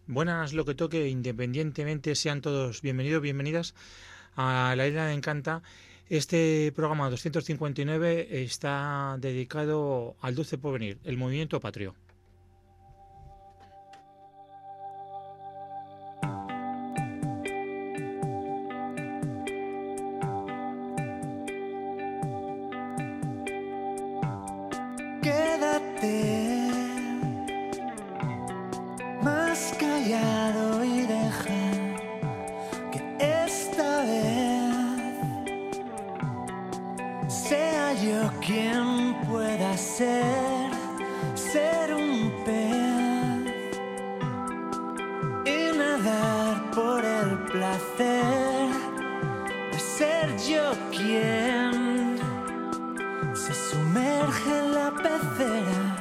Buenas, lo que toque, independientemente sean todos bienvenidos, bienvenidas a La Isla de Encanta. Este programa 259 está dedicado al Dulce Porvenir, el movimiento patrio. Más callado y deja que esta vez sea yo quien pueda ser un pez y nadar por el placer de ser yo quien se sumerge en la pecera.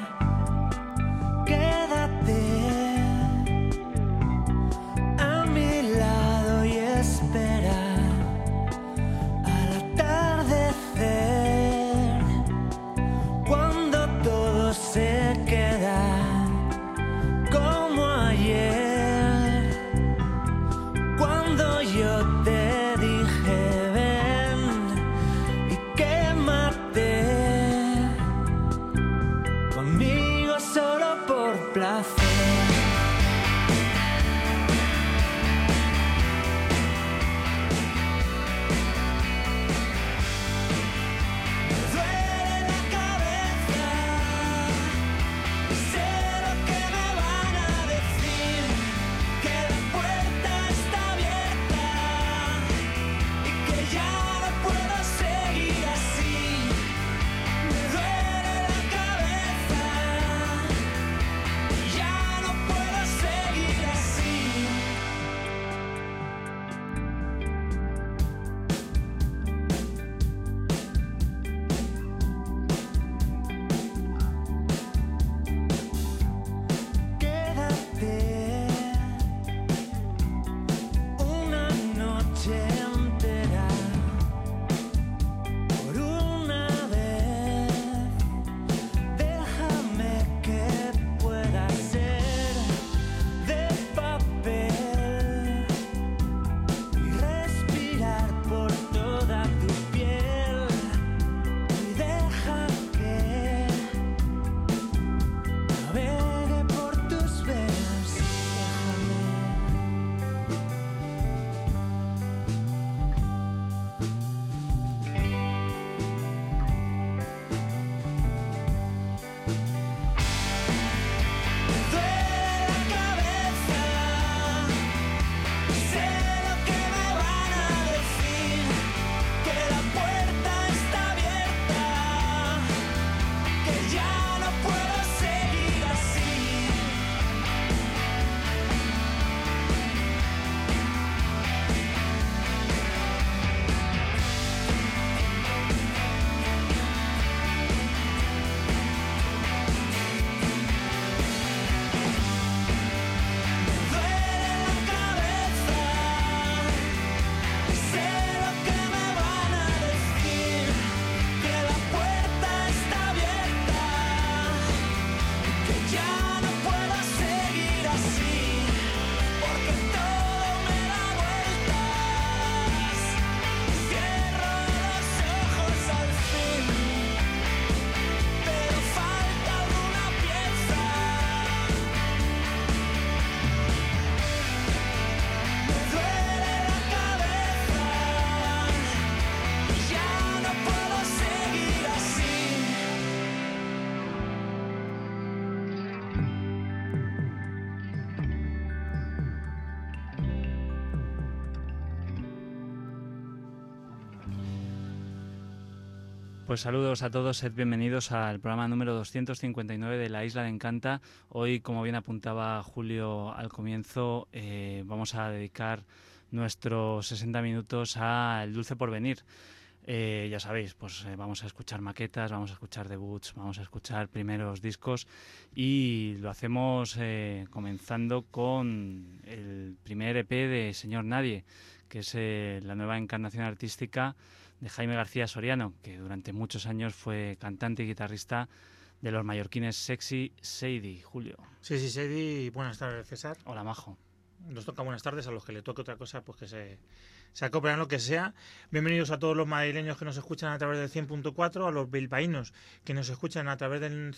Pues saludos a todos, sed bienvenidos al programa número 259 de La Isla de Encanta. Hoy, como bien apuntaba Julio al comienzo, vamos a dedicar nuestros 60 minutos al Dulce Porvenir. Ya sabéis, pues vamos a escuchar maquetas, vamos a escuchar debuts, vamos a escuchar primeros discos y lo hacemos comenzando con el primer EP de Señor Nadie, que es la nueva encarnación artística de Jaime García Soriano, que durante muchos años fue cantante y guitarrista de los mallorquines Sexy Sadie, Julio. Sí, Sadie, buenas tardes, César. Hola, Majo. Nos toca buenas tardes, a los que le toque otra cosa, pues que se acoplen lo que sea. Bienvenidos a todos los madrileños que nos escuchan a través del 100.4, a los bilbaínos que nos escuchan a través del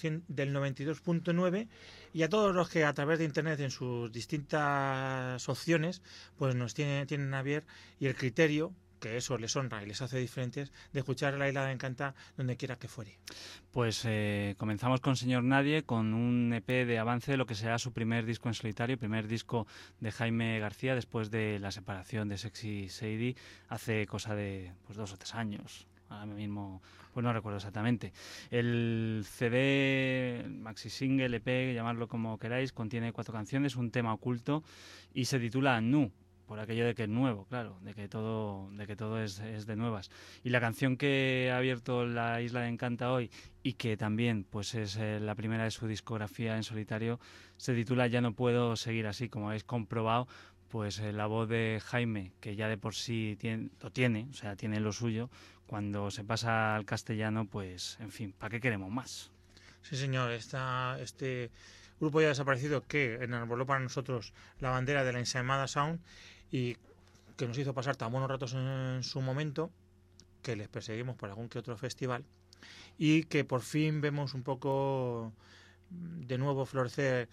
92.9 y a todos los que a través de internet en sus distintas opciones pues nos tienen a ver y el criterio, que eso les honra y les hace diferentes, de escuchar La Isla de Encanta donde quiera que fuere. Pues comenzamos con Señor Nadie, con un EP de avance de lo que será su primer disco en solitario, primer disco de Jaime García después de la separación de Sexy Sadie hace cosa de 2 o 3 años. Ahora mismo pues no recuerdo exactamente. El CD, maxi single, EP, llamarlo como queráis, contiene 4 canciones, un tema oculto y se titula Nu. Por aquello de que es nuevo, claro, de que todo es de nuevas. Y la canción que ha abierto La Isla de Encanta hoy y que también pues es la primera de su discografía en solitario, se titula Ya no puedo seguir así. Como habéis comprobado, pues la voz de Jaime, que ya de por sí tiene lo suyo, cuando se pasa al castellano, pues en fin, ¿para qué queremos más? Sí, señor, este grupo ya desaparecido que enarboló para nosotros la bandera de la Ensaimada Sound y que nos hizo pasar tan buenos ratos en su momento, que les perseguimos por algún que otro festival y que por fin vemos un poco de nuevo florecer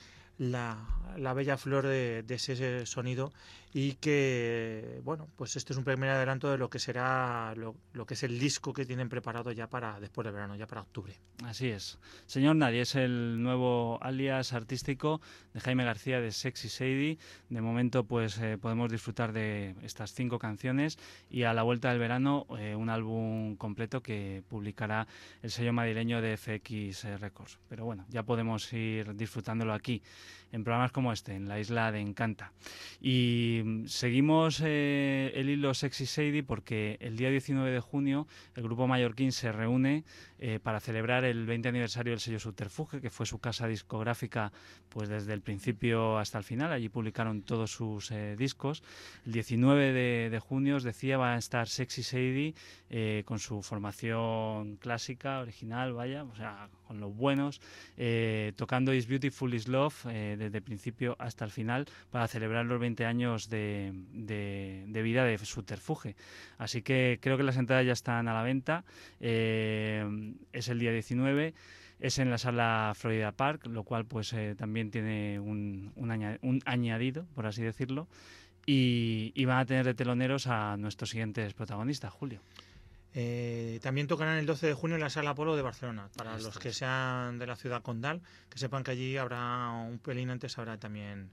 la bella flor de ese sonido y que, bueno, pues este es un primer adelanto de lo que será lo que es el disco que tienen preparado ya para después del verano, ya para octubre. Así es. Señor Nadie es el nuevo alias artístico de Jaime García de Sexy Sadie. De momento pues podemos disfrutar de estas 5 canciones y a la vuelta del verano un álbum completo que publicará el sello madrileño de FX Records. Pero bueno, ya podemos ir disfrutándolo aquí en programas como este, en La Isla de Encanta. Y seguimos el hilo Sexy Sadie porque el día 19 de junio el grupo mallorquín se reúne para celebrar el 20 aniversario del sello Subterfuge, que fue su casa discográfica pues desde el principio hasta el final. Allí publicaron todos sus discos. El 19 de junio, os decía, va a estar Sexy Sadie con su formación clásica, original, vaya, o sea, con los buenos, tocando Is Beautiful Is Love desde el principio hasta el final para celebrar los 20 años de vida de Subterfuge. Así que creo que las entradas ya están a la venta. Es el día 19, es en la sala Florida Park, lo cual pues también tiene un añadido, por así decirlo, y van a tener de teloneros a nuestros siguientes protagonistas, Julio. También tocarán el 12 de junio en la Sala Apolo de Barcelona. Para los que sean de la ciudad condal, que sepan que allí habrá un pelín antes, habrá también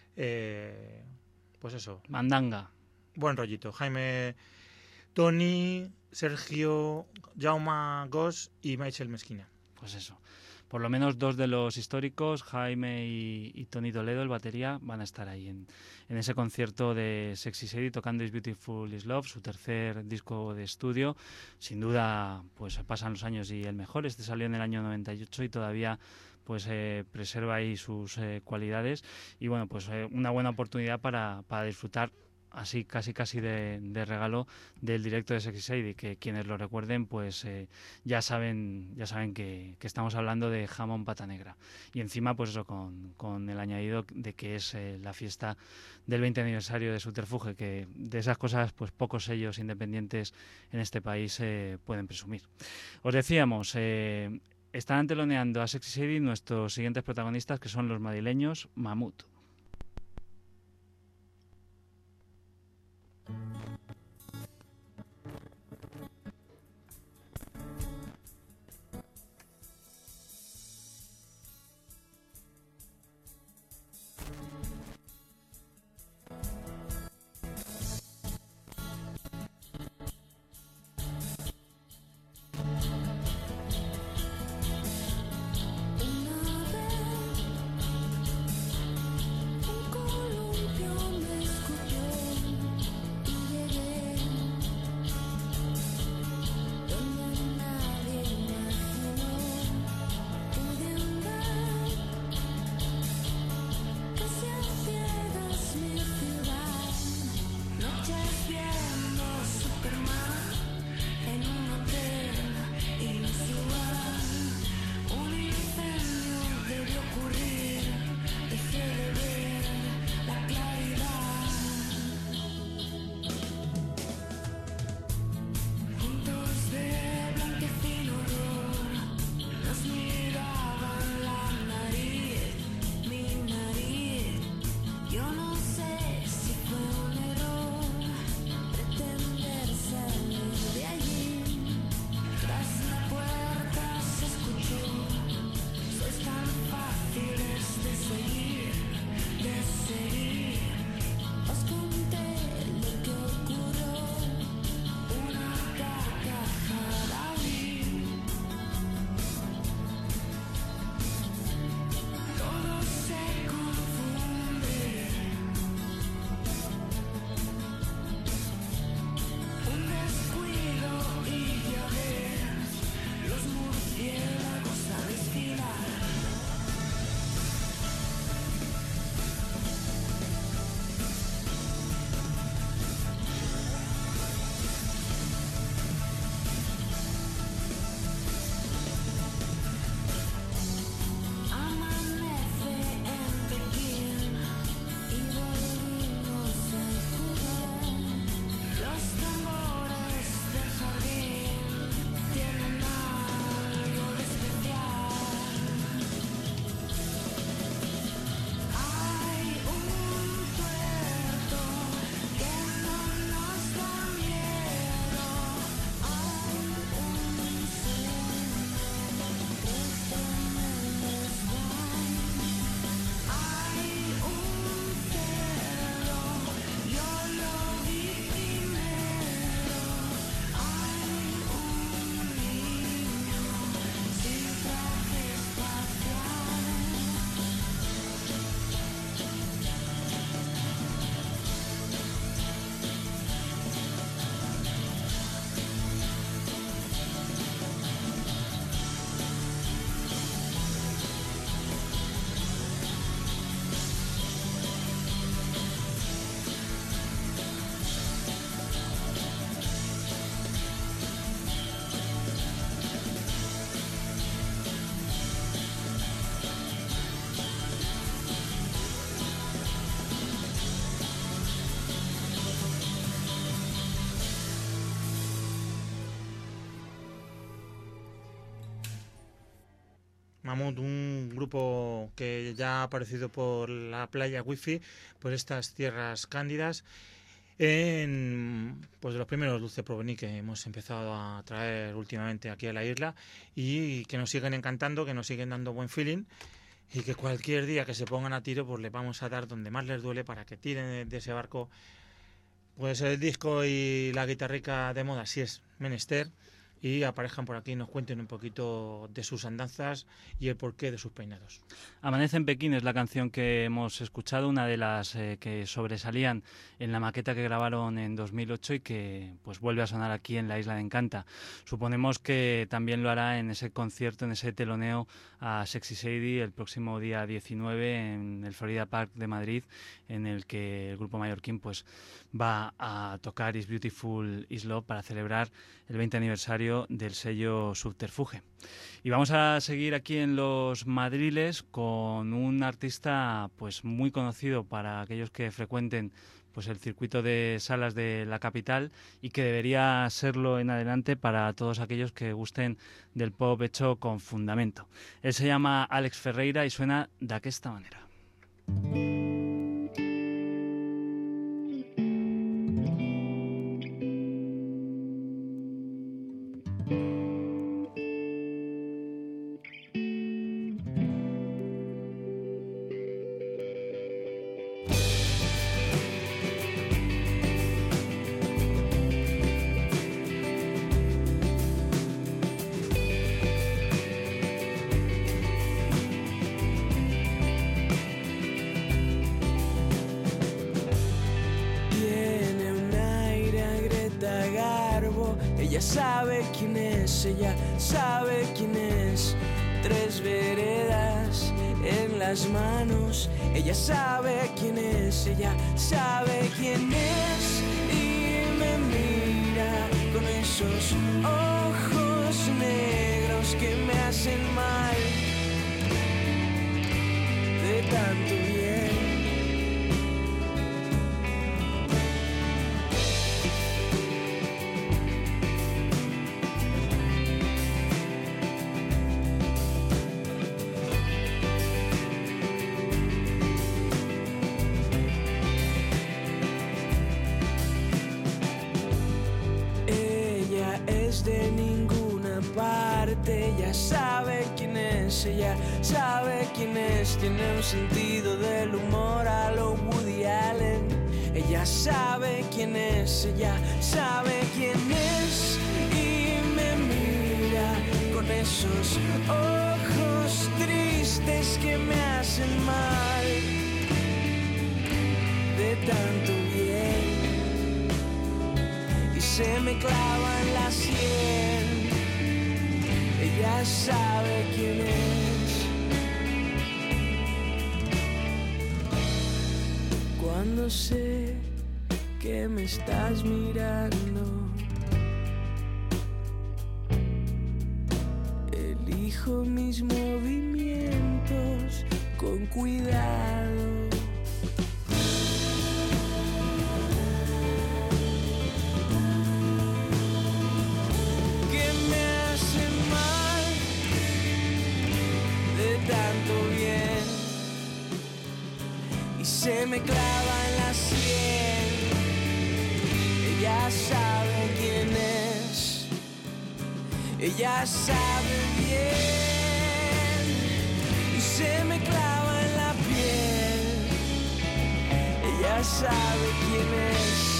pues eso, mandanga, buen rollito. Jaime, Toni, Sergio, Jaume Gos y Michael Mesquina. Pues eso, por lo menos 2 de los históricos, Jaime y Toni Toledo, el batería, van a estar ahí en ese concierto de Sexy Sadie tocando Is Beautiful Is Love, su tercer disco de estudio. Sin duda, pues pasan los años y el mejor. Este salió en el año 98 y todavía pues preserva ahí sus cualidades. Y bueno, pues una buena oportunidad para disfrutar así casi de regalo del directo de Sexy Sadie, que quienes lo recuerden pues ya saben que estamos hablando de jamón pata negra y encima pues eso con el añadido de que es la fiesta del 20 aniversario de Subterfuge, que de esas cosas pues pocos sellos independientes en este país pueden presumir. Os decíamos, están teloneando a Sexy Sadie nuestros siguientes protagonistas, que son los madrileños Mamut. Mamut, un grupo que ya ha aparecido por la playa Wi-Fi, por estas tierras cándidas, en pues de los primeros Dulce Porvenir que hemos empezado a traer últimamente aquí a la isla y que nos siguen encantando, que nos siguen dando buen feeling y que cualquier día que se pongan a tiro pues les vamos a dar donde más les duele para que tiren de ese barco pues el disco y la guitarrica de moda si es menester y aparezcan por aquí y nos cuenten un poquito de sus andanzas y el porqué de sus peinados. Amanece en Pekín es la canción que hemos escuchado, una de las que sobresalían en la maqueta que grabaron en 2008 y que pues vuelve a sonar aquí en la Isla de Encanta. Suponemos que también lo hará en ese concierto, en ese teloneo a Sexy Sadie el próximo día 19 en el Florida Park de Madrid, en el que el grupo mallorquín pues va a tocar Is Beautiful Is Love para celebrar el 20 aniversario del sello Subterfuge. Y vamos a seguir aquí en los Madriles con un artista pues muy conocido para aquellos que frecuenten pues el circuito de salas de la capital y que debería serlo en adelante para todos aquellos que gusten del pop hecho con fundamento. Él se llama Alex Ferreira y suena de esta manera. Sabe quién es, ella sabe quién es. 3 veredas en las manos. Ella sabe quién es, ella sabe quién es. Y me mira con esos ojos negros que me hacen mal de tanto bien. De ninguna parte, ella sabe quién es, ella sabe quién es, tiene un sentido del humor a lo Woody Allen. Ella sabe quién es, ella sabe quién es y me mira con esos ojos tristes que me hacen mal de tanto bien. Se me clava en la sien. Ella sabe quién es. Cuando sé que me estás mirando, elijo mis movimientos con cuidado. Se me clava en la sien. Ella sabe quién es. Ella sabe bien. Y se me clava en la piel. Ella sabe quién es.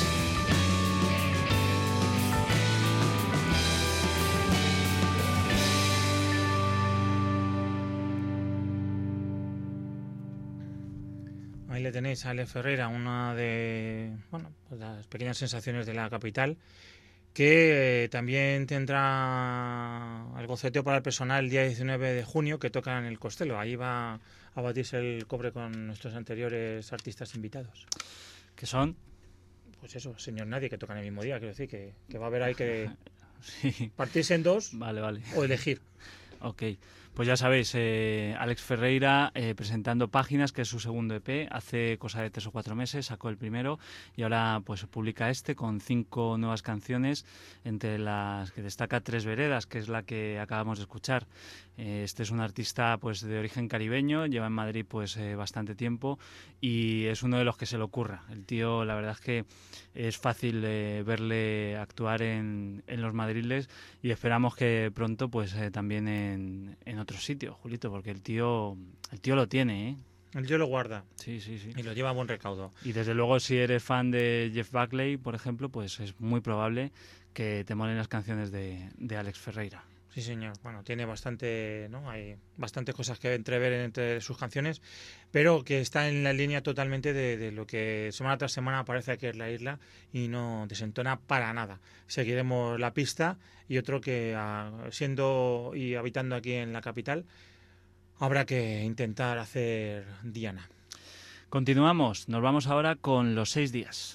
Ahí le tenéis a Alex Ferreira, una de pues las pequeñas sensaciones de la capital, que también tendrá el goceteo para el personal el día 19 de junio, que toca en el Costello. Ahí va a batirse el cobre con nuestros anteriores artistas invitados. ¿Qué son? Pues eso, Señor Nadie, que tocan el mismo día. Quiero decir que va a haber ahí que sí. partirse en dos Vale. o elegir. Ok, Pues ya sabéis, Alex Ferreira presentando Páginas, que es su segundo EP, hace cosa de 3 o 4 meses sacó el primero y ahora pues publica este con 5 nuevas canciones, entre las que destaca Tres Veredas, que es la que acabamos de escuchar. Este es un artista pues de origen caribeño, lleva en Madrid pues bastante tiempo y es uno de los que se le ocurra. El tío, la verdad es que es fácil verle actuar en los madriles y esperamos que pronto pues también en otros sitios, Julito, porque el tío lo tiene, ¿eh? El tío lo guarda. Sí. Y lo lleva a buen recaudo. Y desde luego, si eres fan de Jeff Buckley, por ejemplo, pues es muy probable que te molen las canciones de Alex Ferreira. Sí, señor. Bueno, tiene bastante, ¿no? Hay bastantes cosas que entrever entre sus canciones, pero que está en la línea totalmente de lo que semana tras semana parece que es la isla y no desentona para nada. Seguiremos la pista y otro que, siendo y habitando aquí en la capital, habrá que intentar hacer Diana. Continuamos. Nos vamos ahora con Los 6 días.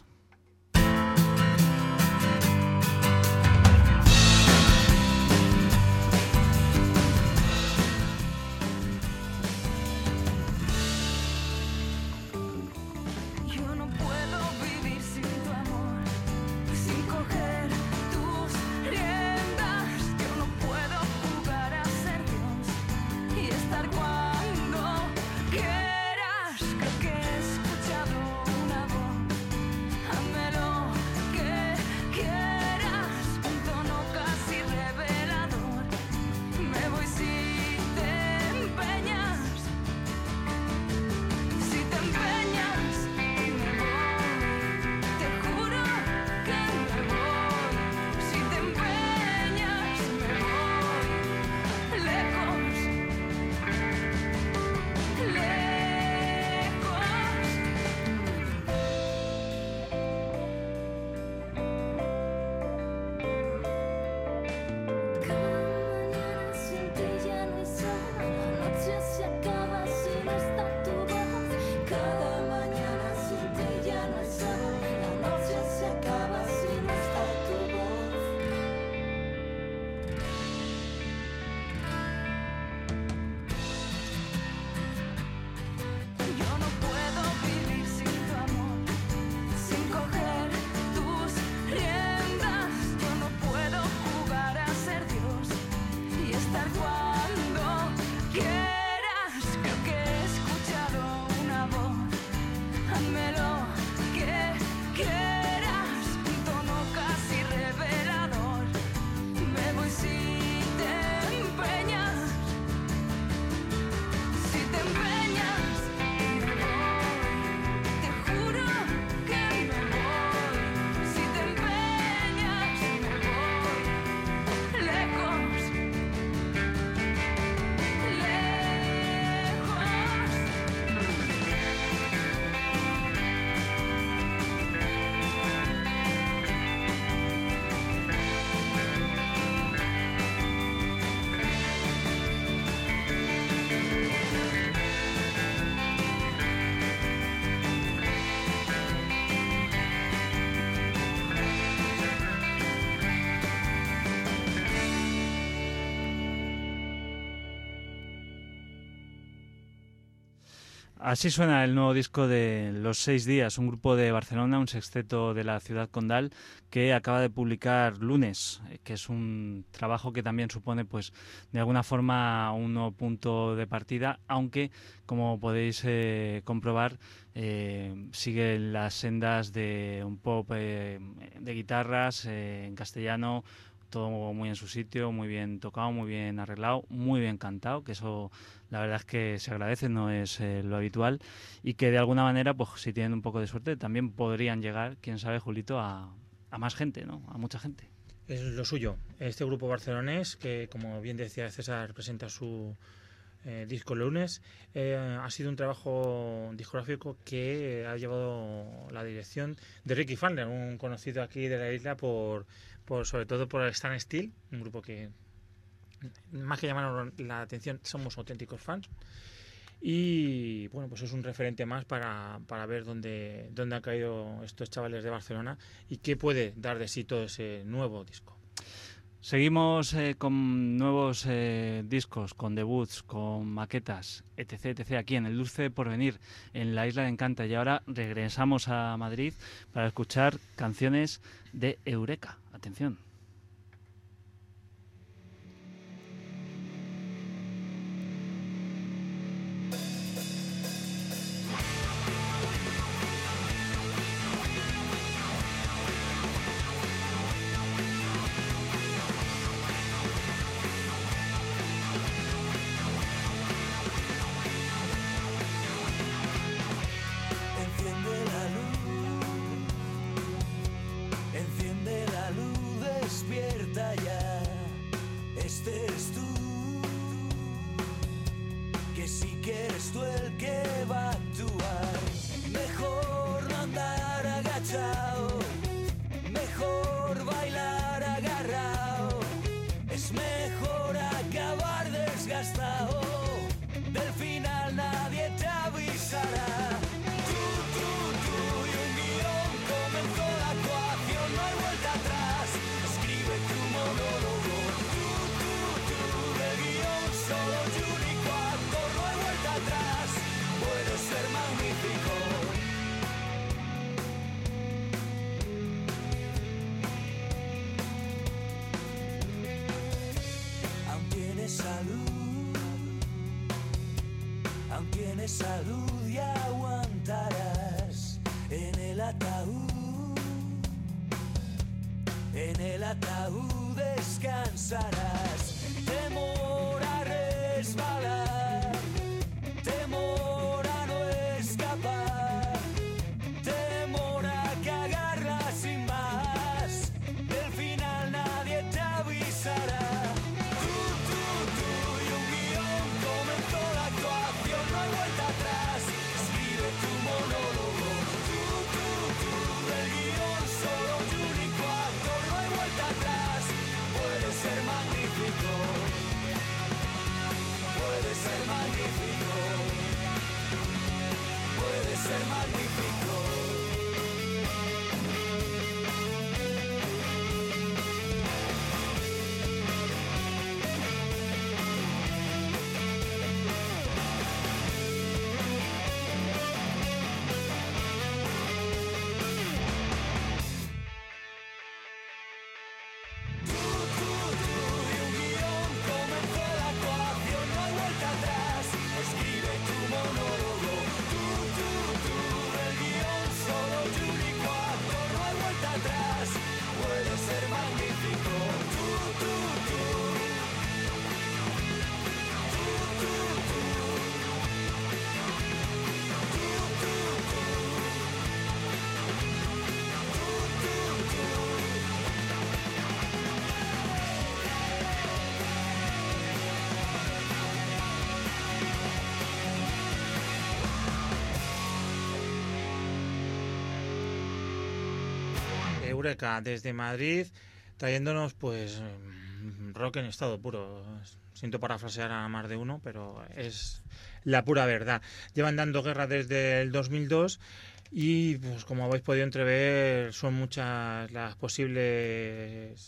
Así suena el nuevo disco de Los 6 días, un grupo de Barcelona, un sexteto de la ciudad condal que acaba de publicar Lunes, que es un trabajo que también supone, pues, de alguna forma un nuevo punto de partida, aunque, como podéis comprobar, sigue las sendas de un pop de guitarras en castellano, todo muy en su sitio, muy bien tocado, muy bien arreglado, muy bien cantado, que eso la verdad es que se agradece, no es lo habitual, y que de alguna manera, pues si tienen un poco de suerte, también podrían llegar, quién sabe, Julito, a más gente, ¿no? A mucha gente. Es lo suyo. Este grupo barcelonés, que como bien decía César, presenta su disco Lunes, ha sido un trabajo discográfico que ha llevado la dirección de Ricky Fandler, un conocido aquí de la isla sobre todo por Stan Steel, un grupo que más que llamarnos la atención somos auténticos fans, y bueno, pues es un referente más para ver dónde han caído estos chavales de Barcelona y qué puede dar de sí todo ese nuevo disco. Seguimos con nuevos discos, con debuts, con maquetas, etc, aquí en el Dulce Porvenir, en la Isla de Encanta. Y ahora regresamos a Madrid para escuchar canciones de Eureka. Atención. Salud y aguantarás en el ataúd descansarás. Temor a resbalar, temor a no escapar, temor a cagarla sin más. Del final nadie te avisará. Eureka desde Madrid, trayéndonos pues rock en estado puro. Siento parafrasear a más de uno, pero es la pura verdad. Llevan dando guerra desde el 2002 y pues como habéis podido entrever son muchas las posibles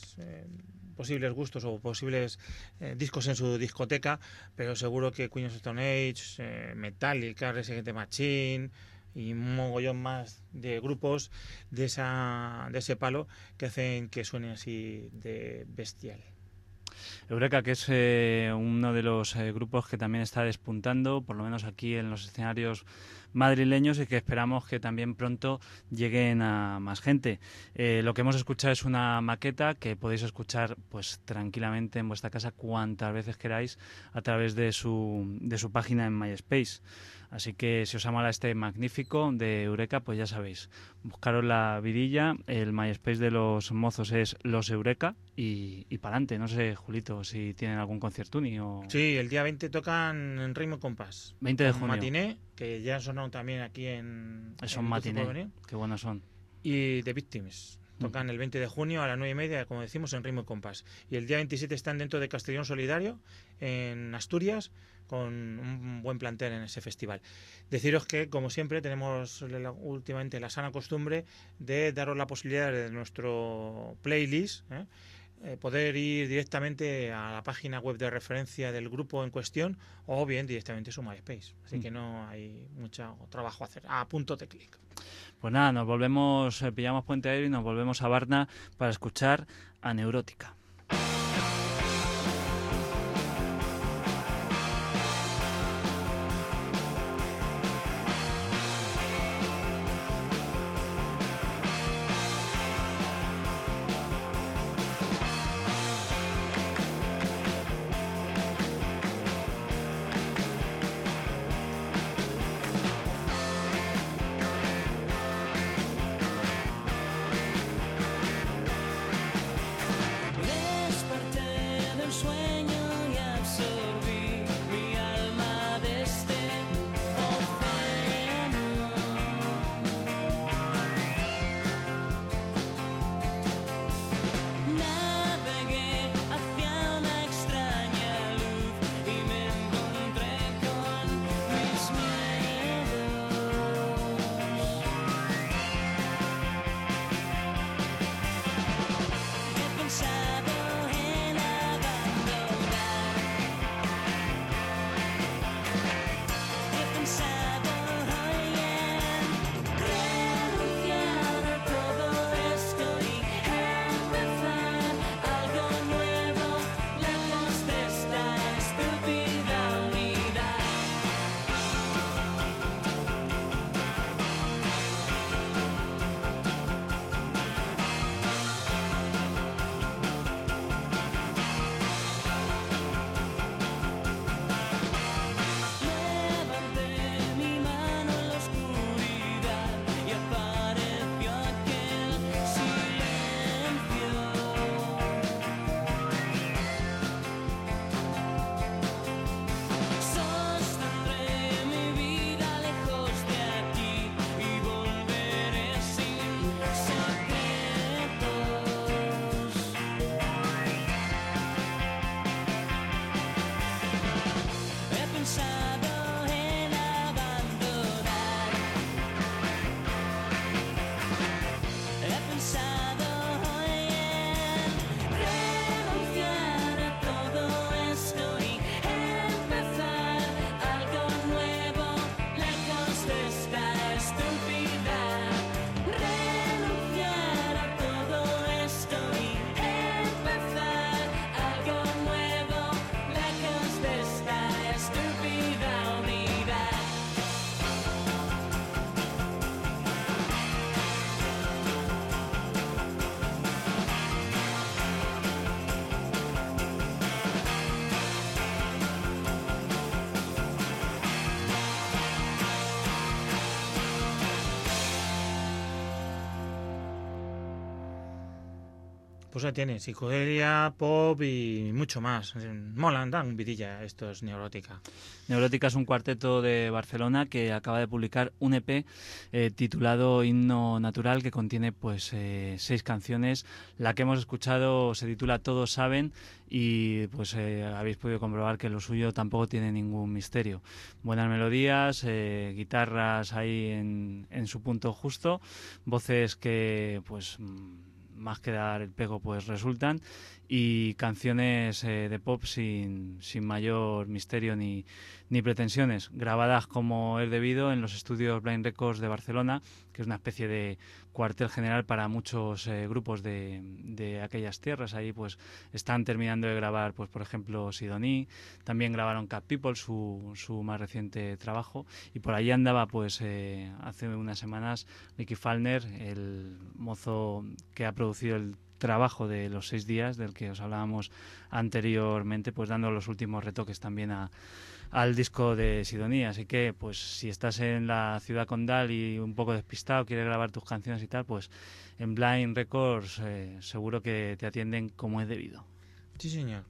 gustos o posibles discos en su discoteca, pero seguro que Queens of the Stone Age, Metallica, Rage Against the Machine y un mogollón más de grupos de ese palo que hacen que suene así de bestial. Eureka, que es uno de los grupos que también está despuntando, por lo menos aquí en los escenarios madrileños, y que esperamos que también pronto lleguen a más gente. Lo que hemos escuchado es una maqueta que podéis escuchar pues tranquilamente en vuestra casa cuantas veces queráis a través de su página en MySpace. Así que si os mola este magnífico de Eureka, pues ya sabéis, buscaros la vidilla, el MySpace de los mozos es Los Eureka y para adelante. No sé, Julito, si tienen algún conciertuni o... Sí, el día 20 tocan en Ritmo y Compás. 20 de junio. Matiné, que ya sonaron también aquí en... Son Matiné, qué buenos son. Y The Victims. Tocan el 20 de junio a las 9:30, como decimos, en Ritmo y Compás. Y el día 27 están dentro de Castellón Solidario, en Asturias, con un buen plantel en ese festival. Deciros que, como siempre, tenemos últimamente la sana costumbre de daros la posibilidad de nuestro playlist, poder ir directamente a la página web de referencia del grupo en cuestión o bien directamente su MySpace. Así que no hay mucho trabajo a hacer. A punto de clic. Pues nada, nos volvemos, pillamos Puente Aéreo y nos volvemos a Varna para escuchar a Neurótica. Pues ahí tienes, psicodelia, pop y mucho más. Molan, dan vidilla estos Neurótica. Neurótica es un cuarteto de Barcelona que acaba de publicar un EP titulado Himno Natural, que contiene pues 6 canciones. La que hemos escuchado se titula Todos Saben y pues habéis podido comprobar que lo suyo tampoco tiene ningún misterio. Buenas melodías, guitarras ahí en su punto justo, voces que pues más que dar el pego pues resultan, y canciones de pop sin mayor misterio ni pretensiones, grabadas como es debido en los estudios Blind Records de Barcelona, que es una especie de cuartel general para muchos grupos de aquellas tierras. Ahí pues están terminando de grabar, pues por ejemplo Sidoní, también grabaron Cat People, su más reciente trabajo, y por allí andaba pues hace unas semanas Nicky Falner, el mozo que ha producido el trabajo de los 6 días del que os hablábamos anteriormente, pues dando los últimos retoques también al disco de Sidoní. Así que pues si estás en la ciudad condal y un poco despistado, quieres grabar tus canciones y tal, pues en Blind Records seguro que te atienden como es debido. Sí, señor.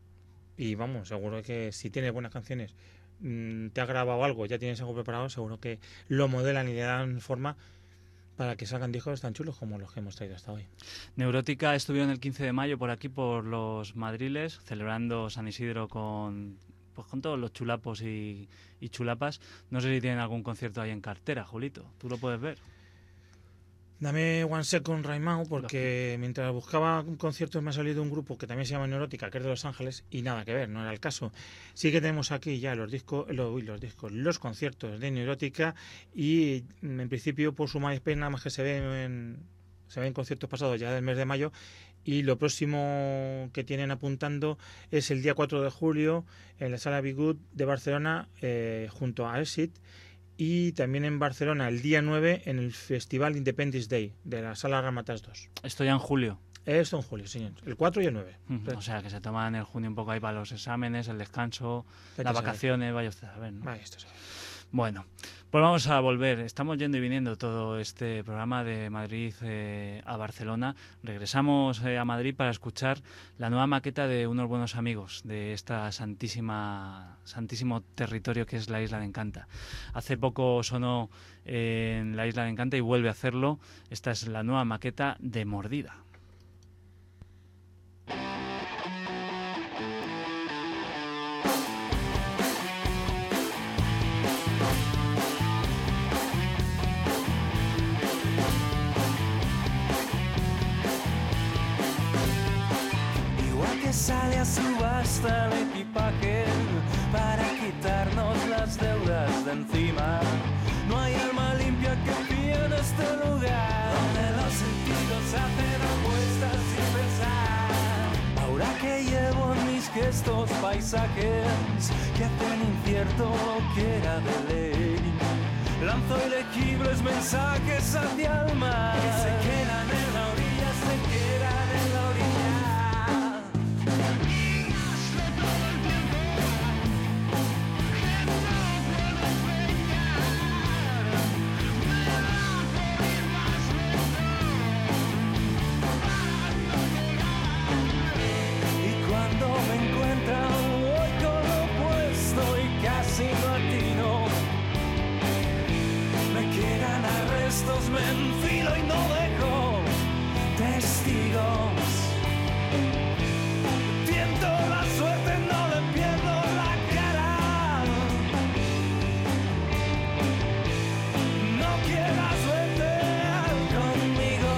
Y vamos, seguro que si tienes buenas canciones, te has grabado algo, ya tienes algo preparado, seguro que lo modelan y le dan forma para que salgan discos tan chulos como los que hemos traído hasta hoy. Neurótica estuvieron el 15 de mayo por aquí, por los Madriles, celebrando San Isidro con todos los chulapos y chulapas. No sé si tienen algún concierto ahí en cartera, Julito. ¿Tú lo puedes ver? Dame One Second Right Now, porque mientras buscaba conciertos me ha salido un grupo que también se llama Neurótica, que es de Los Ángeles, y nada que ver, no era el caso. Sí que tenemos aquí ya los conciertos de Neurótica, y en principio por su MySpace nada más que se ven conciertos pasados ya del mes de mayo, y lo próximo que tienen apuntando es el día 4 de julio en la Sala Be Good de Barcelona, junto a Exit. Y también en Barcelona el día 9 en el Festival Independence Day de la Sala Ramatas 2. Esto ya en julio. Esto en julio, sí. El 4 y el 9. O sea, que se toman el junio un poco ahí para los exámenes, el descanso, las vacaciones, vaya usted a ver, ¿no? Vaya usted a ver. Bueno, pues vamos a volver. Estamos yendo y viniendo todo este programa de Madrid a Barcelona. Regresamos a Madrid para escuchar la nueva maqueta de unos buenos amigos de esta santísimo territorio que es la Isla de Encanta. Hace poco sonó en la Isla de Encanta y vuelve a hacerlo. Esta es la nueva maqueta de Mordida. Sale a subasta el equipaje para quitarnos las deudas de encima. No hay alma limpia que pille en este lugar donde los sentidos hacen apuestas sin pensar. Ahora que llevo en mis gestos paisajes que hacen incierto lo que era de ley, lanzo ilegibles mensajes hacia el mar que se quedan en la orilla, se quedan en la orilla. Me enfilo y no dejo testigos. Tiento la suerte, no le pierdo la cara. No quieras verte conmigo.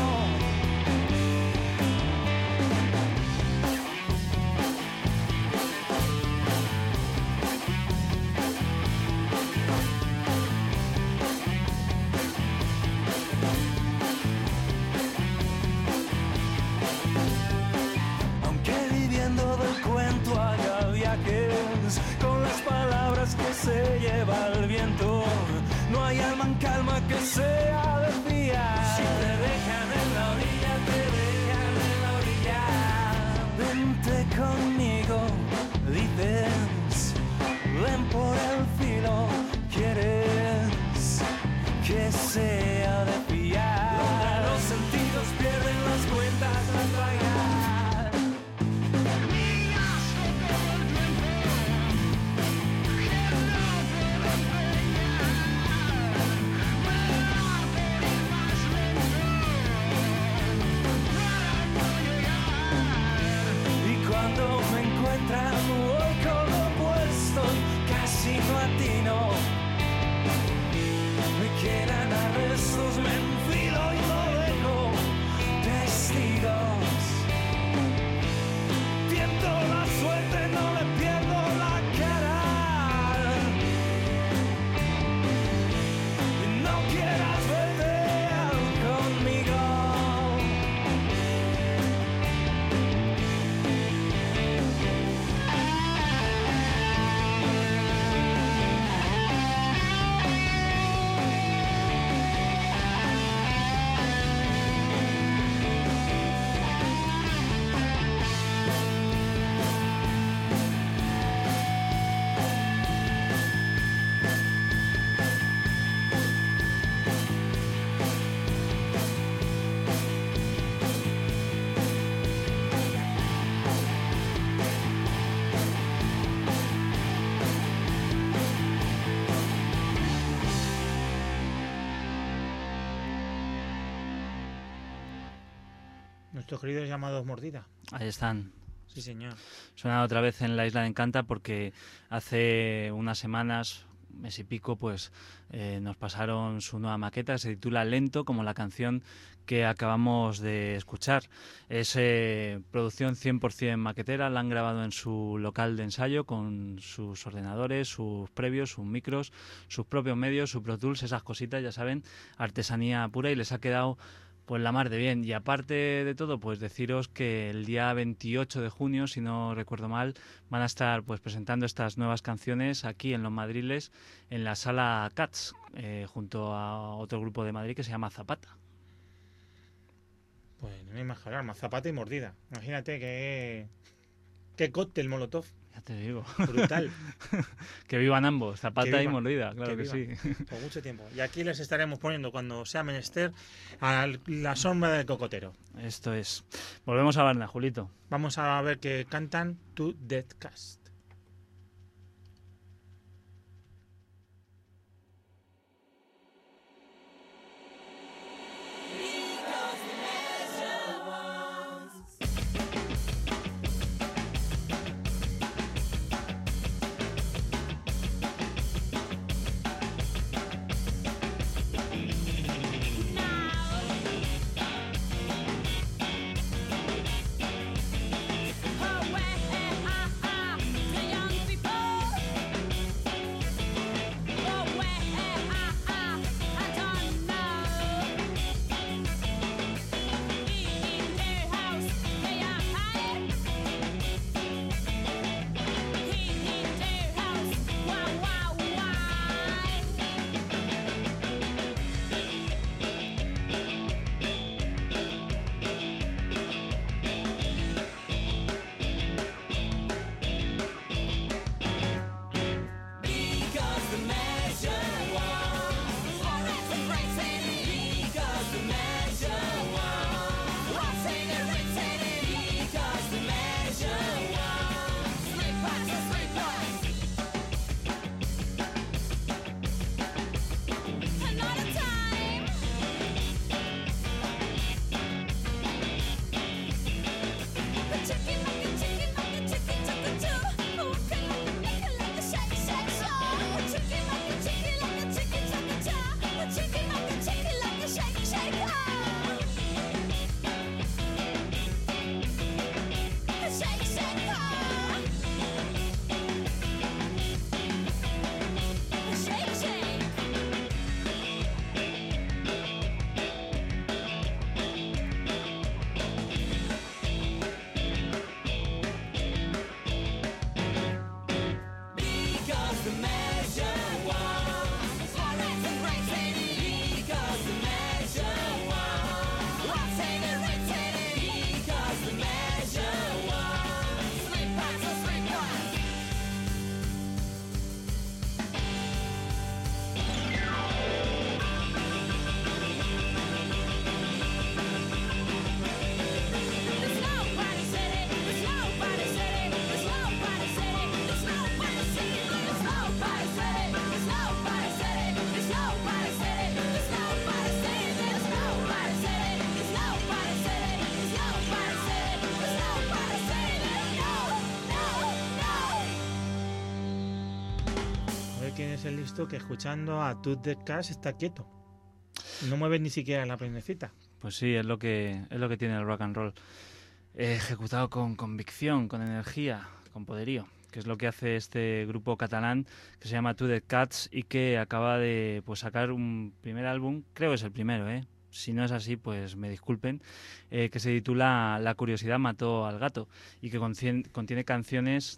Que se lleva el viento, no hay alma en calma que sea de fiar. Si te dejan en la orilla, te dejan en la orilla. Vente conmigo, dices, ven por el filo, quieres que sea de fiar. Donde los sentidos pierden las cuentas al pagar. Voy con lo puesto, casi no atino. Me quedan arrestos, me enfilo y no dejo testigos. Tiento la suerte, no le pierdo la cara. Y no quieras verte conmigo. Nuestros queridos llamados Mordida. Ahí están. Sí, señor. Suena otra vez en la Isla de Encanta porque hace unas semanas, mes y pico, pues nos pasaron su nueva maqueta, se titula Lento, como la canción que acabamos de escuchar. Es producción 100% maquetera, la han grabado en su local de ensayo con sus ordenadores, sus previos, sus micros, sus propios medios, su Pro Tools, esas cositas, ya saben, artesanía pura, y les ha quedado pues la mar de bien. Y aparte de todo, pues deciros que el día 28 de junio, si no recuerdo mal, van a estar pues presentando estas nuevas canciones aquí en Los Madriles, en la Sala Cats, junto a otro grupo de Madrid que se llama Zapata. Pues no hay más que hablar, más Zapata y mordida. Imagínate qué cóctel molotov. Ya te digo. Brutal. Que vivan ambos, Zapata y mordida, claro que sí. Por mucho tiempo. Y aquí les estaremos poniendo, cuando sea menester, a la sombra del cocotero. Esto es. Volvemos a Varna, Julito. Vamos a ver que cantan To Dead Cast. quién es el listo que escuchando a To Dead Cast está quieto. No mueve ni siquiera la peinecita. Pues sí, es lo que tiene el rock and roll. Ejecutado con convicción, con energía, con poderío, que es lo que hace este grupo catalán que se llama To Dead Cats y que acaba de sacar un primer álbum, creo que es el primero, si no es así, pues me disculpen, que se titula La curiosidad mató al gato y que contiene canciones,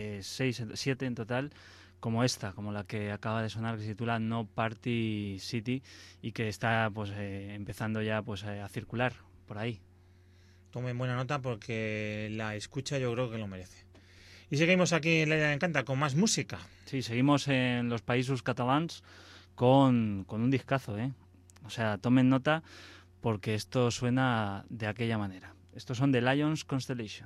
7 en total, como esta, como la que acaba de sonar, que se titula No Party City y que está empezando ya a circular por ahí. Tomen buena nota porque la escucha yo creo que lo merece. Y seguimos aquí en La Isla Encanta con más música. Sí, seguimos en los Països Catalans con un discazo, O sea, tomen nota porque esto suena de aquella manera. Estos son The Lions Constellation.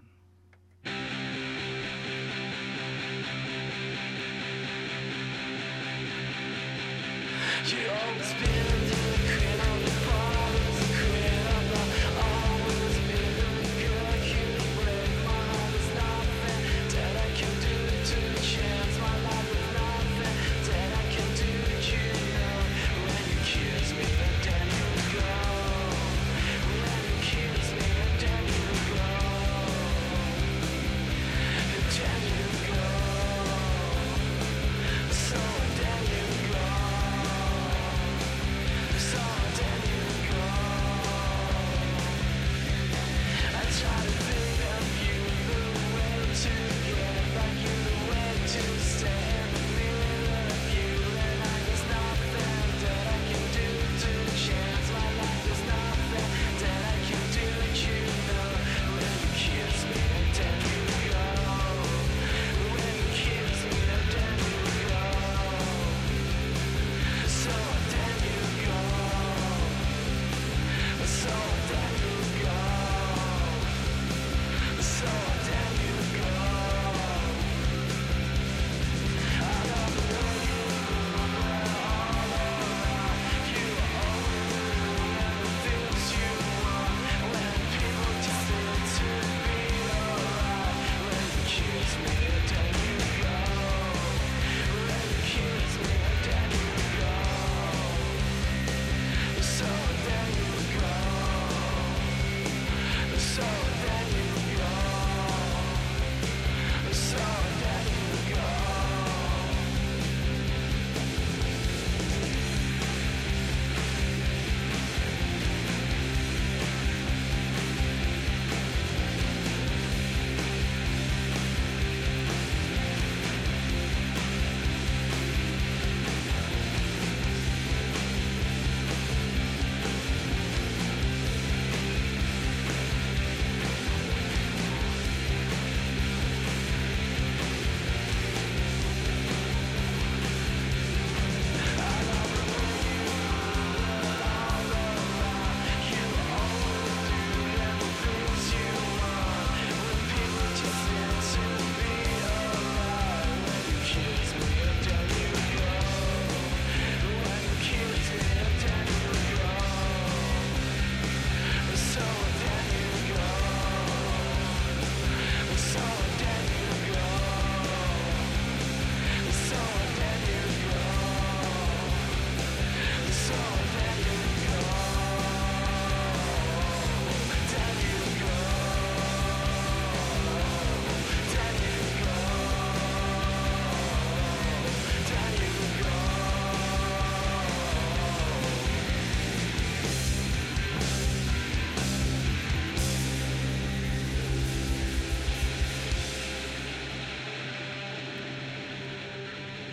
That I can do to change my life with nothing. That I can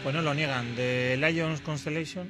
Pues no lo niegan, de Lions Constellation,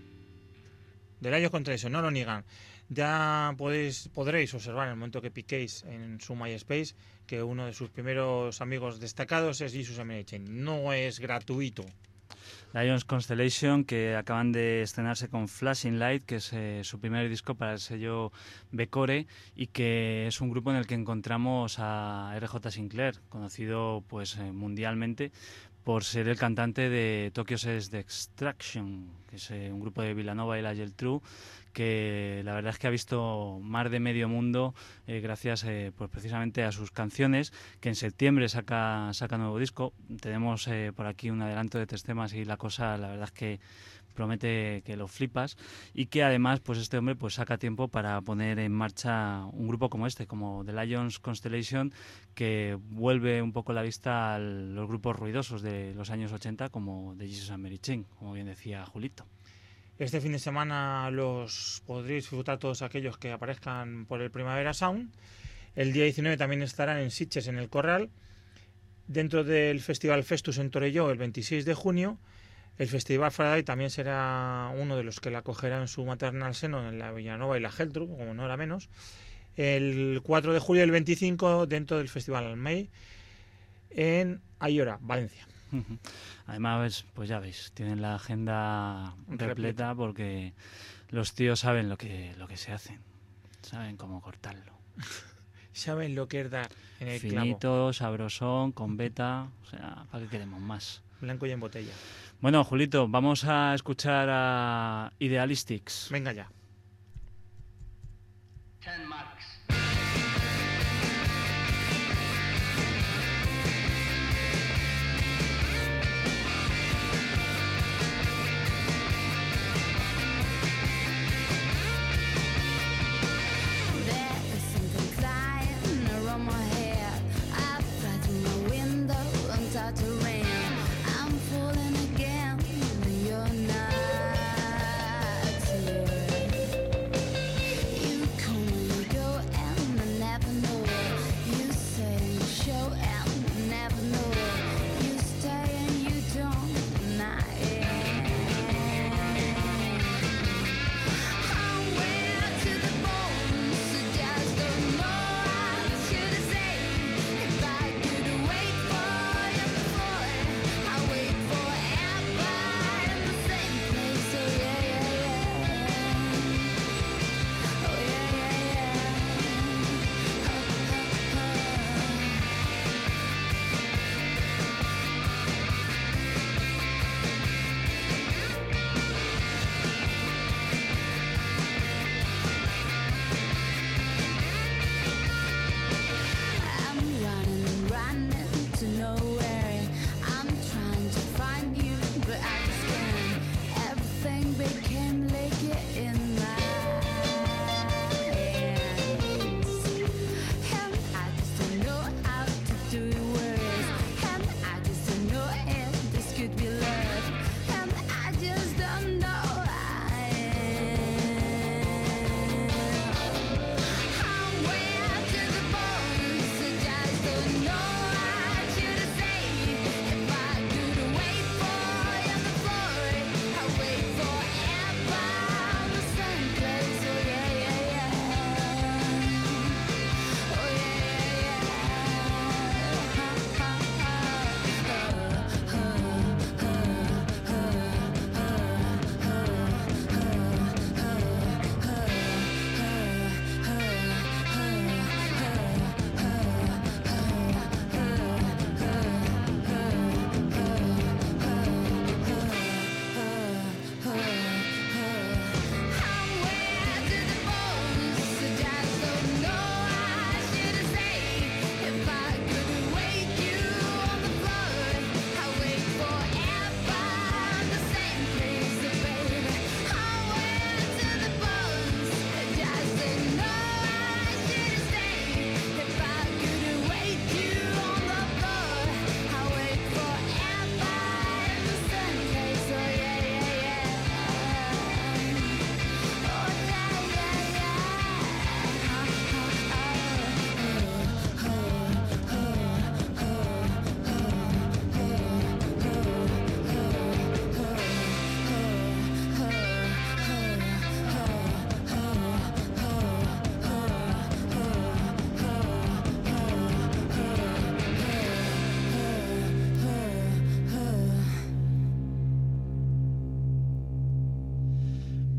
no lo niegan. Ya podréis observar en el momento que piquéis en su MySpace que uno de sus primeros amigos destacados es Jesus Americhain. No es gratuito. Lions Constellation, que acaban de estrenarse con Flashing Light, que es su primer disco para el sello Becore, y que es un grupo en el que encontramos a R.J. Sinclair, conocido pues mundialmente por ser el cantante de Tokyo Sex The Extraction, que es un grupo de Villanova y la Geltrú, que la verdad es que ha visto más de medio mundo gracias pues precisamente a sus canciones, que en septiembre saca nuevo disco. Tenemos por aquí un adelanto de 3 temas y la cosa, la verdad es que promete que lo flipas, y que además pues este hombre pues saca tiempo para poner en marcha un grupo como este, como The Lions Constellation, que vuelve un poco la vista a los grupos ruidosos de los años 80 como The Jesus Americhain, como bien decía Julito. Este fin de semana los podréis disfrutar todos aquellos que aparezcan por el Primavera Sound. El día 19 también estarán en Sitges, en el Corral, dentro del Festival Festus en Torelló el 26 de junio. El Festival Faraday también será uno de los que la acogerá en su maternal seno en la Villanova y la Geltrú, como no era menos. El 4 de julio y el 25 dentro del Festival Almey en Ayora, Valencia. Además, pues ya veis, tienen la agenda repleta porque los tíos saben lo que se hacen, saben cómo cortarlo. Saben lo que es dar en el finito, clavo. sabrosón, con beta, o sea, ¿para qué queremos más? Blanco y en botella. Bueno, Julito, vamos a escuchar a Idealistics. Venga ya. 10 marks. You come and go, and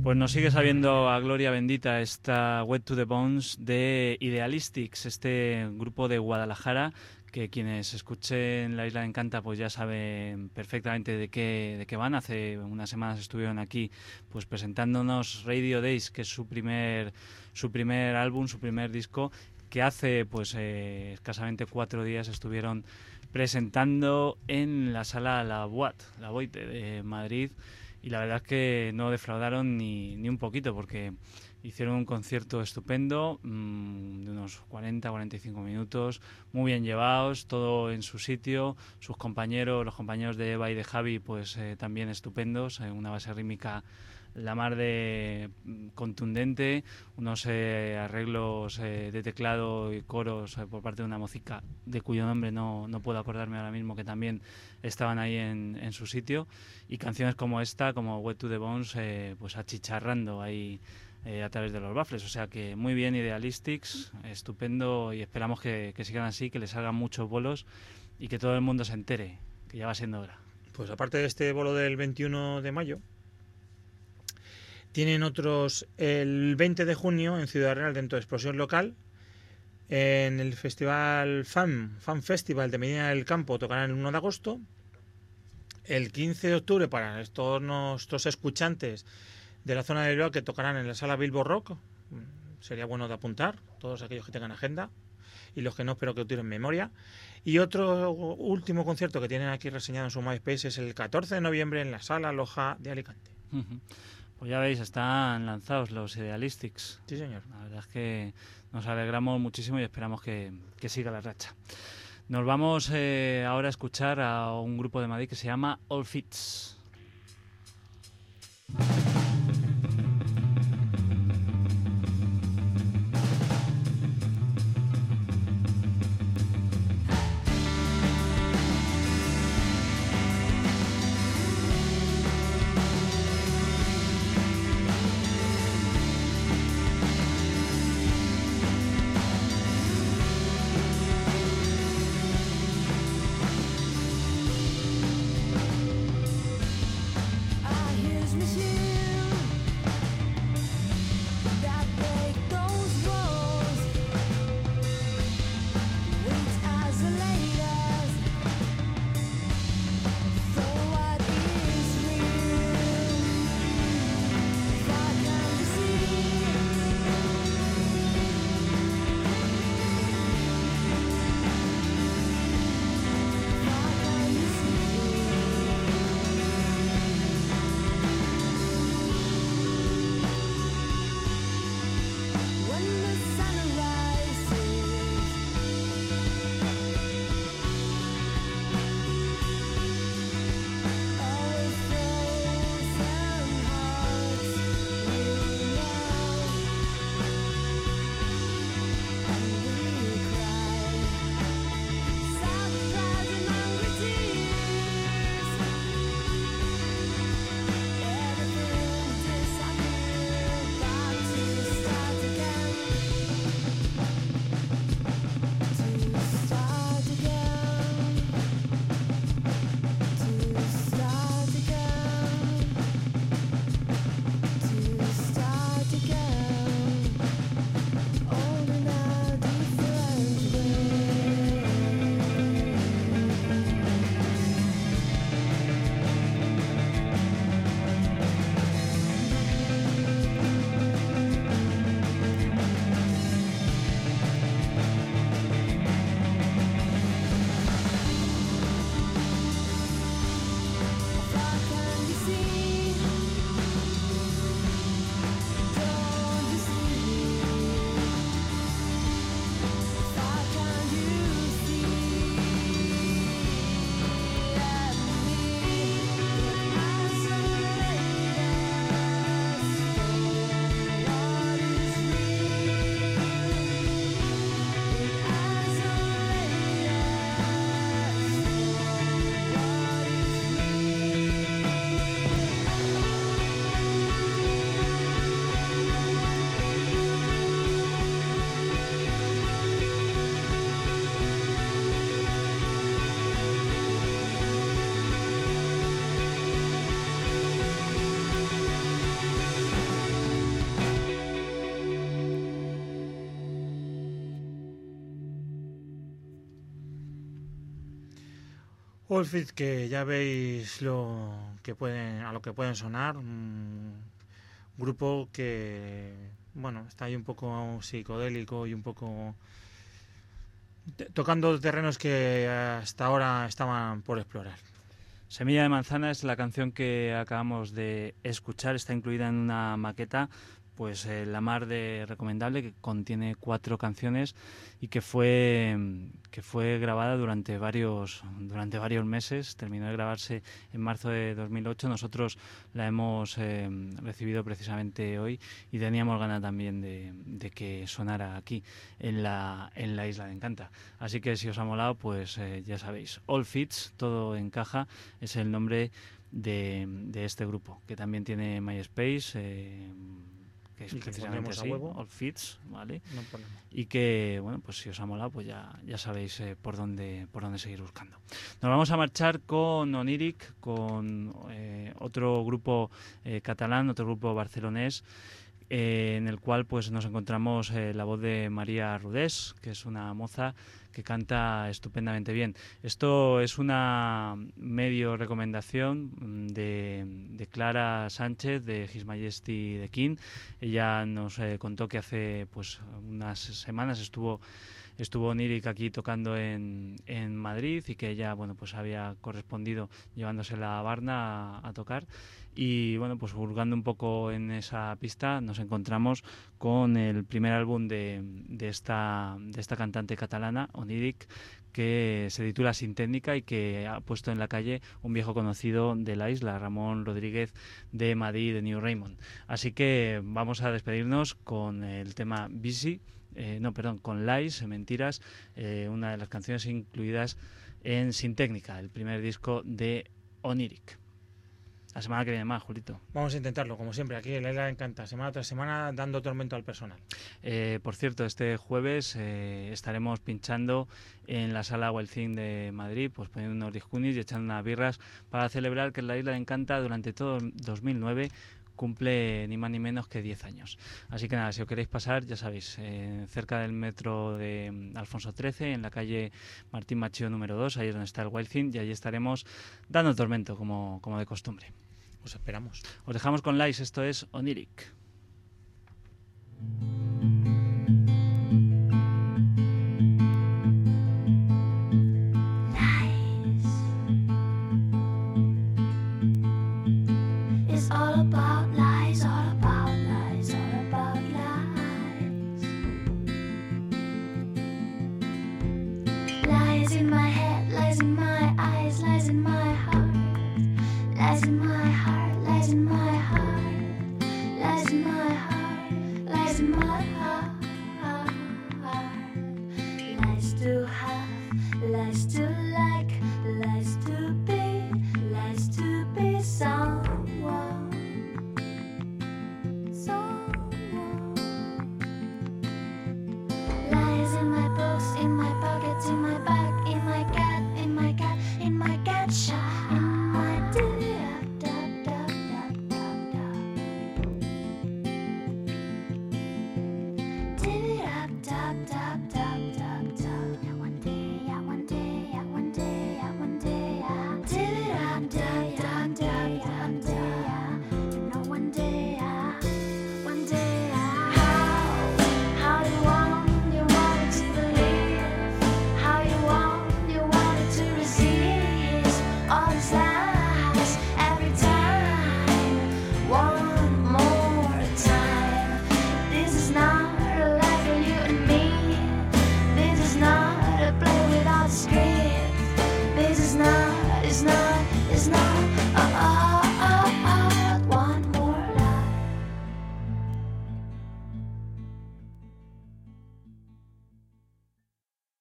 Pues nos sigue sabiendo a gloria bendita esta Wet to the Bones de Idealistics, este grupo de Guadalajara que quienes escuchen La Isla de Encanta pues ya saben perfectamente de qué van. Hace unas semanas estuvieron aquí pues presentándonos Radio Days, que es su primer álbum, su primer disco, que hace pues escasamente 4 días estuvieron presentando en la sala La Boite de Madrid, y la verdad es que no defraudaron ni un poquito, porque hicieron un concierto estupendo, de unos 40-45 minutos, muy bien llevados, todo en su sitio, los compañeros de Eva y de Javi pues también estupendos, una base rítmica la mar de contundente, unos arreglos de teclado y coros por parte de una música de cuyo nombre no puedo acordarme ahora mismo, que también estaban ahí en su sitio, y canciones como esta, como Wet to the Bones, pues achicharrando ahí a través de los baffles. O sea que muy bien Idealistics, estupendo, y esperamos que sigan así, que les salgan muchos bolos y que todo el mundo se entere, que ya va siendo hora. Pues aparte de este bolo del 21 de mayo, tienen otros el 20 de junio en Ciudad Real, dentro de Explosión Local, en el festival Fan Festival de Medina del Campo, tocarán el 1 de agosto. El 15 de octubre, para estos nuestros escuchantes de la zona de Bilbao, que tocarán en la sala Bilbo Rock. Sería bueno de apuntar, todos aquellos que tengan agenda, y los que no, espero que lo tienen en memoria. Y otro último concierto que tienen aquí reseñado en su MySpace es el 14 de noviembre en la sala Loja de Alicante. Pues ya veis, están lanzados los Idealistics. Sí, señor. La verdad es que nos alegramos muchísimo y esperamos que siga la racha. Nos vamos ahora a escuchar a un grupo de Madrid que se llama All Fits. I hears me here. All Fits, que ya veis a lo que pueden sonar, un grupo que, bueno, está ahí un poco psicodélico y un poco tocando terrenos que hasta ahora estaban por explorar. Semilla de manzana es la canción que acabamos de escuchar, está incluida en una maqueta pues la mar de recomendable, que contiene 4 canciones y que fue grabada durante varios meses. Terminó de grabarse en marzo de 2008. Nosotros la hemos recibido precisamente hoy y teníamos ganas también de que sonara aquí en la Isla de Encanta. Así que si os ha molado, pues ya sabéis, All Fits, todo encaja, es el nombre de este grupo, que también tiene MySpace, que es precisamente así, All Fits, ¿vale? No hay problema. Y que, bueno, pues si os ha molado, pues ya sabéis por dónde seguir buscando. Nos vamos a marchar con Oníric, con otro grupo catalán, otro grupo barcelonés, en el cual pues nos encontramos la voz de María Rodés, que es una moza que canta estupendamente bien. Esto es una medio recomendación de Clara Sánchez, de His Majesty the King. Ella nos contó que hace pues unas semanas estuvo Oníric aquí tocando en Madrid, y que ella, bueno, pues había correspondido llevándose la Barna a tocar. Y bueno, pues hurgando un poco en esa pista nos encontramos con el primer álbum de esta cantante catalana, Oníric, que se titula Sin Técnica y que ha puesto en la calle un viejo conocido de la isla, Ramón Rodríguez de Madrid, de New Raymond. Así que vamos a despedirnos con el tema Busy, con Lies, Mentiras, una de las canciones incluidas en Sin Técnica, el primer disco de Oníric. La semana que viene más, Julito. Vamos a intentarlo, como siempre, aquí en la Isla de Encanta, semana tras semana, dando tormento al personal. Por cierto, este jueves estaremos pinchando en la Sala Wild Thing de Madrid, pues poniendo unos discunis y echando unas birras para celebrar que la Isla de Encanta durante todo 2009 cumple ni más ni menos que 10 años. Así que nada, si os queréis pasar, ya sabéis, cerca del metro de Alfonso XIII, en la calle Martín Machío número 2, ahí es donde está el Wild Thing, y allí estaremos dando tormento como de costumbre. Os esperamos. Os dejamos con Lies, esto es Oníric. Lies in my head, lies in my eyes, lies in my heart, lies in my